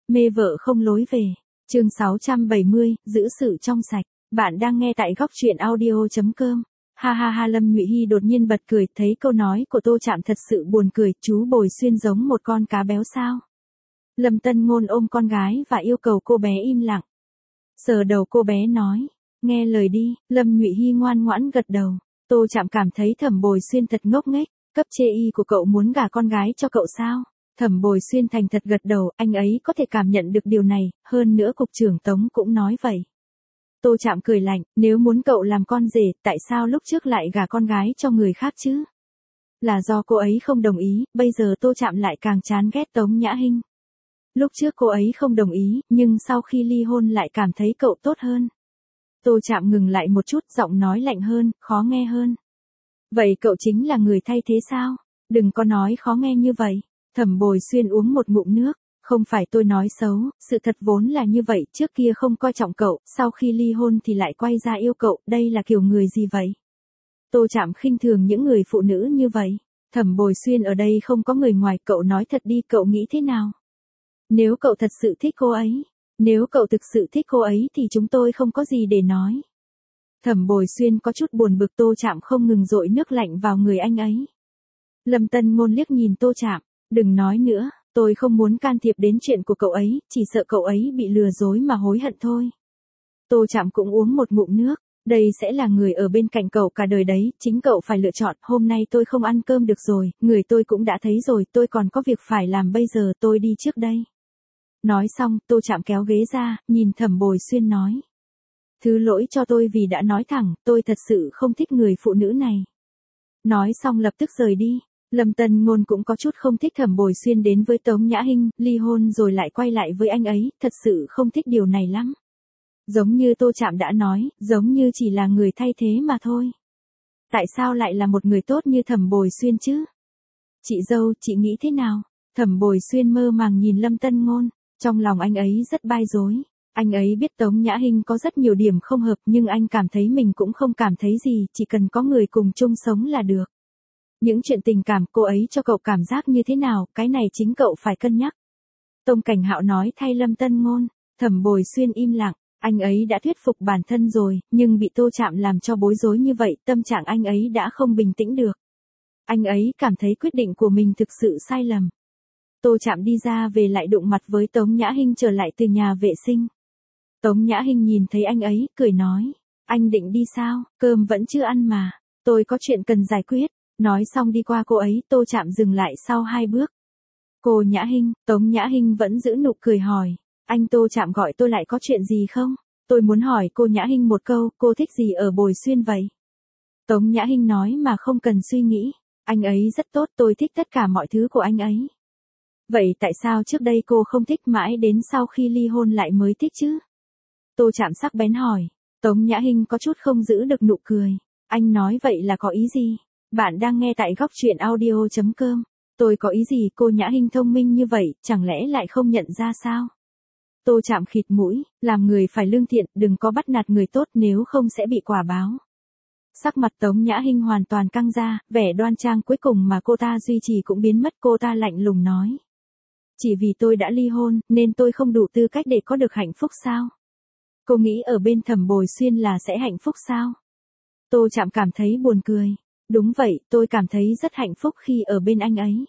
Mê vợ không lối về. Chương 670, giữ sự trong sạch. Bạn đang nghe tại góc truyện audio.com. Ha ha ha, Lâm Nhụy Hy đột nhiên bật cười, thấy câu nói của Tô Trạm thật sự buồn cười, chú Bồi Xuyên giống một con cá béo sao? Lâm Tân Ngôn ôm con gái và yêu cầu cô bé im lặng. Sờ đầu cô bé nói, nghe lời đi. Lâm Nhụy Hy ngoan ngoãn gật đầu. Tô Trạm cảm thấy Thẩm Bồi Xuyên thật ngốc nghếch, cấp chê y của cậu muốn gả con gái cho cậu sao? Thẩm Bồi Xuyên thành thật gật đầu, anh ấy có thể cảm nhận được điều này, hơn nữa cục trưởng Tống cũng nói vậy. Tô Trạm cười lạnh, nếu muốn cậu làm con rể, tại sao lúc trước lại gả con gái cho người khác chứ? Là do cô ấy không đồng ý, bây giờ Tô Trạm lại càng chán ghét Tống Nhã Hinh. Lúc trước cô ấy không đồng ý, nhưng sau khi ly hôn lại cảm thấy cậu tốt hơn. Tô Trạm ngừng lại một chút, giọng nói lạnh hơn, khó nghe hơn. Vậy cậu chính là người thay thế sao? Đừng có nói khó nghe như vậy. Thẩm Bồi Xuyên uống một ngụm nước. Không phải tôi nói xấu, sự thật vốn là như vậy, trước kia không coi trọng cậu, sau khi ly hôn thì lại quay ra yêu cậu, đây là kiểu người gì vậy? Tô Trạm khinh thường những người phụ nữ như vậy. Thẩm Bồi Xuyên ở đây không có người ngoài, cậu nói thật đi, cậu nghĩ thế nào? Nếu cậu thật sự thích cô ấy, nếu cậu thực sự thích cô ấy thì chúng tôi không có gì để nói. Thẩm Bồi Xuyên có chút buồn bực, Tô Trạm không ngừng dội nước lạnh vào người anh ấy. Lâm Tân Ngôn liếc nhìn Tô Trạm, đừng nói nữa, tôi không muốn can thiệp đến chuyện của cậu ấy, chỉ sợ cậu ấy bị lừa dối mà hối hận thôi. Tô Trạm cũng uống một ngụm nước, đây sẽ là người ở bên cạnh cậu cả đời đấy, chính cậu phải lựa chọn, hôm nay tôi không ăn cơm được rồi, người tôi cũng đã thấy rồi, tôi còn có việc phải làm bây giờ, tôi đi trước đây. Nói xong, Tô Trạm kéo ghế ra, nhìn Thẩm Bồi Xuyên nói. Thứ lỗi cho tôi vì đã nói thẳng, tôi thật sự không thích người phụ nữ này. Nói xong lập tức rời đi. Lâm Tân Ngôn cũng có chút không thích Thẩm Bồi Xuyên đến với Tống Nhã Hinh, ly hôn rồi lại quay lại với anh ấy, thật sự không thích điều này lắm. Giống như Tô Trạm đã nói, giống như chỉ là người thay thế mà thôi. Tại sao lại là một người tốt như Thẩm Bồi Xuyên chứ? Chị dâu, chị nghĩ thế nào? Thẩm Bồi Xuyên mơ màng nhìn Lâm Tân Ngôn, trong lòng anh ấy rất bai rối. Anh ấy biết Tống Nhã Hinh có rất nhiều điểm không hợp, nhưng anh cảm thấy mình cũng không cảm thấy gì, chỉ cần có người cùng chung sống là được. Những chuyện tình cảm cô ấy cho cậu cảm giác như thế nào, cái này chính cậu phải cân nhắc. Tông Cảnh Hạo nói thay Lâm Tân Ngôn. Thẩm Bồi Xuyên im lặng, anh ấy đã thuyết phục bản thân rồi, nhưng bị Tô Trạm làm cho bối rối như vậy, tâm trạng anh ấy đã không bình tĩnh được. Anh ấy cảm thấy quyết định của mình thực sự sai lầm. Tô Trạm đi ra về lại đụng mặt với Tống Nhã Hinh trở lại từ nhà vệ sinh. Tống Nhã Hinh nhìn thấy anh ấy, cười nói, anh định đi sao, cơm vẫn chưa ăn mà, tôi có chuyện cần giải quyết. Nói xong đi qua cô ấy, Tô Trạm dừng lại sau 2 bước. Cô Nhã Hinh, Tống Nhã Hinh vẫn giữ nụ cười hỏi, anh Tô Trạm gọi tôi lại có chuyện gì không? Tôi muốn hỏi cô Nhã Hinh một câu, cô thích gì ở Bồi Xuyên vậy? Tống Nhã Hinh nói mà không cần suy nghĩ, anh ấy rất tốt, tôi thích tất cả mọi thứ của anh ấy. Vậy tại sao trước đây cô không thích mãi đến sau khi ly hôn lại mới thích chứ? Tô Trạm sắc bén hỏi. Tống Nhã Hinh có chút không giữ được nụ cười. Anh nói vậy là có ý gì? Bạn đang nghe tại góc truyện audio.com. Tôi có ý gì, cô Nhã Hinh thông minh như vậy, chẳng lẽ lại không nhận ra sao? Tô Trạm khịt mũi, làm người phải lương thiện, đừng có bắt nạt người tốt nếu không sẽ bị quả báo. Sắc mặt Tống Nhã Hinh hoàn toàn căng ra, vẻ đoan trang cuối cùng mà cô ta duy trì cũng biến mất, cô ta lạnh lùng nói. Chỉ vì tôi đã ly hôn, nên tôi không đủ tư cách để có được hạnh phúc sao? Cô nghĩ ở bên Thẩm Bồi Xuyên là sẽ hạnh phúc sao? Tô Trạm cảm thấy buồn cười. Đúng vậy, tôi cảm thấy rất hạnh phúc khi ở bên anh ấy.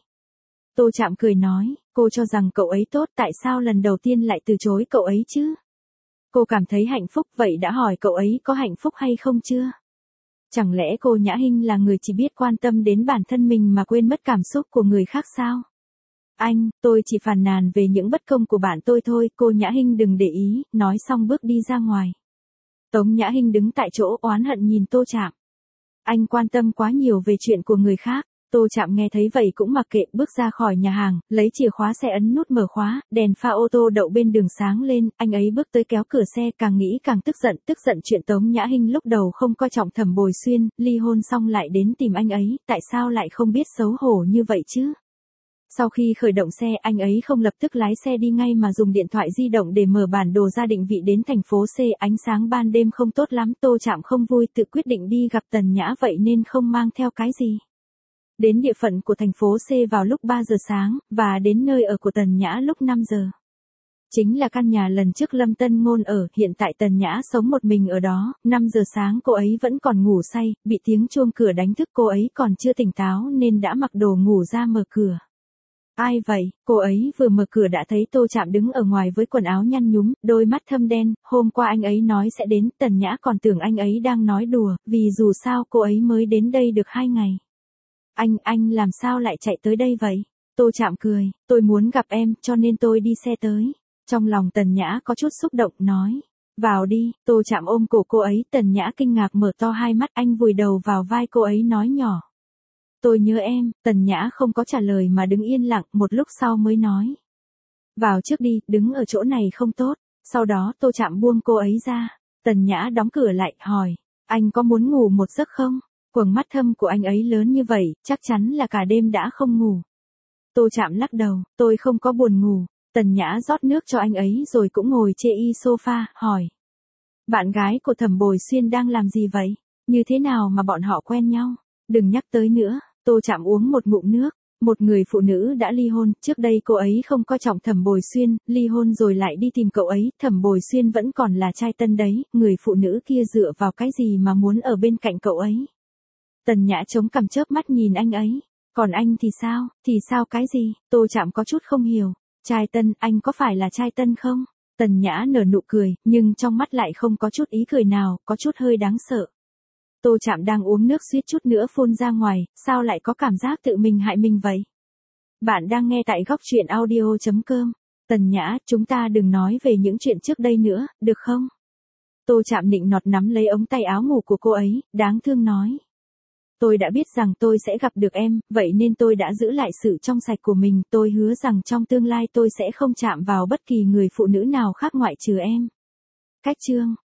Tô Trạm cười nói, cô cho rằng cậu ấy tốt, tại sao lần đầu tiên lại từ chối cậu ấy chứ? Cô cảm thấy hạnh phúc, vậy đã hỏi cậu ấy có hạnh phúc hay không chưa? Chẳng lẽ cô Nhã Hinh là người chỉ biết quan tâm đến bản thân mình mà quên mất cảm xúc của người khác sao? Anh, tôi chỉ phàn nàn về những bất công của bạn tôi thôi, cô Nhã Hinh đừng để ý, nói xong bước đi ra ngoài. Tống Nhã Hinh đứng tại chỗ oán hận nhìn Tô Trạm. Anh quan tâm quá nhiều về chuyện của người khác. Tô Trạm nghe thấy vậy cũng mặc kệ, bước ra khỏi nhà hàng, lấy chìa khóa xe ấn nút mở khóa, đèn pha ô tô đậu bên đường sáng lên, anh ấy bước tới kéo cửa xe, càng nghĩ càng tức giận chuyện Tống Nhã Hinh lúc đầu không coi trọng Thẩm Bồi Xuyên, ly hôn xong lại đến tìm anh ấy, tại sao lại không biết xấu hổ như vậy chứ? Sau khi khởi động xe, anh ấy không lập tức lái xe đi ngay mà dùng điện thoại di động để mở bản đồ ra định vị đến thành phố C. Ánh sáng ban đêm không tốt lắm, Tô Trạm không vui, tự quyết định đi gặp Tần Nhã vậy nên không mang theo cái gì. Đến địa phận của thành phố C vào lúc 3 giờ sáng, và đến nơi ở của Tần Nhã lúc 5 giờ. Chính là căn nhà lần trước Lâm Tân Ngôn ở, hiện tại Tần Nhã sống một mình ở đó, 5 giờ sáng cô ấy vẫn còn ngủ say, bị tiếng chuông cửa đánh thức cô ấy còn chưa tỉnh táo nên đã mặc đồ ngủ ra mở cửa. Ai vậy? Cô ấy vừa mở cửa đã thấy Tô Trạm đứng ở ngoài với quần áo nhăn nhúm, đôi mắt thâm đen, hôm qua anh ấy nói sẽ đến, Tần Nhã còn tưởng anh ấy đang nói đùa, vì dù sao cô ấy mới đến đây được 2 ngày. Anh làm sao lại chạy tới đây vậy? Tô Trạm cười, tôi muốn gặp em cho nên tôi đi xe tới. Trong lòng Tần Nhã có chút xúc động, nói. Vào đi, Tô Trạm ôm cổ cô ấy, Tần Nhã kinh ngạc mở to hai mắt, anh vùi đầu vào vai cô ấy nói nhỏ. Tôi nhớ em, Tần Nhã không có trả lời mà đứng yên lặng, một lúc sau mới nói. Vào trước đi, đứng ở chỗ này không tốt. Sau đó Tô Trạm buông cô ấy ra. Tần Nhã đóng cửa lại, hỏi. Anh có muốn ngủ một giấc không? Quầng mắt thâm của anh ấy lớn như vậy, chắc chắn là cả đêm đã không ngủ. Tô Trạm lắc đầu, tôi không có buồn ngủ. Tần Nhã rót nước cho anh ấy rồi cũng ngồi chê y sofa, hỏi. Bạn gái của Thẩm Bồi Xuyên đang làm gì vậy? Như thế nào mà bọn họ quen nhau? Đừng nhắc tới nữa. Tô Trạm uống một ngụm nước. Một người phụ nữ đã ly hôn, trước đây cô ấy không coi trọng Thẩm Bồi Xuyên, ly hôn rồi lại đi tìm cậu ấy, Thẩm Bồi Xuyên vẫn còn là trai tân đấy, người phụ nữ kia dựa vào cái gì mà muốn ở bên cạnh cậu ấy? Tần Nhã chống cằm chớp mắt nhìn anh ấy. Còn anh thì sao cái gì? Tô Trạm có chút không hiểu. Trai tân, anh có phải là trai tân không? Tần Nhã nở nụ cười, nhưng trong mắt lại không có chút ý cười nào, có chút hơi đáng sợ. Tô Trạm đang uống nước suýt chút nữa phun ra ngoài, sao lại có cảm giác tự mình hại mình vậy? Bạn đang nghe tại góc truyện audio.com. Tần Nhã, chúng ta đừng nói về những chuyện trước đây nữa, được không? Tô Trạm nịnh nọt nắm lấy ống tay áo ngủ của cô ấy, đáng thương nói. Tôi đã biết rằng tôi sẽ gặp được em, vậy nên tôi đã giữ lại sự trong sạch của mình, tôi hứa rằng trong tương lai tôi sẽ không chạm vào bất kỳ người phụ nữ nào khác ngoại trừ em. Cách chương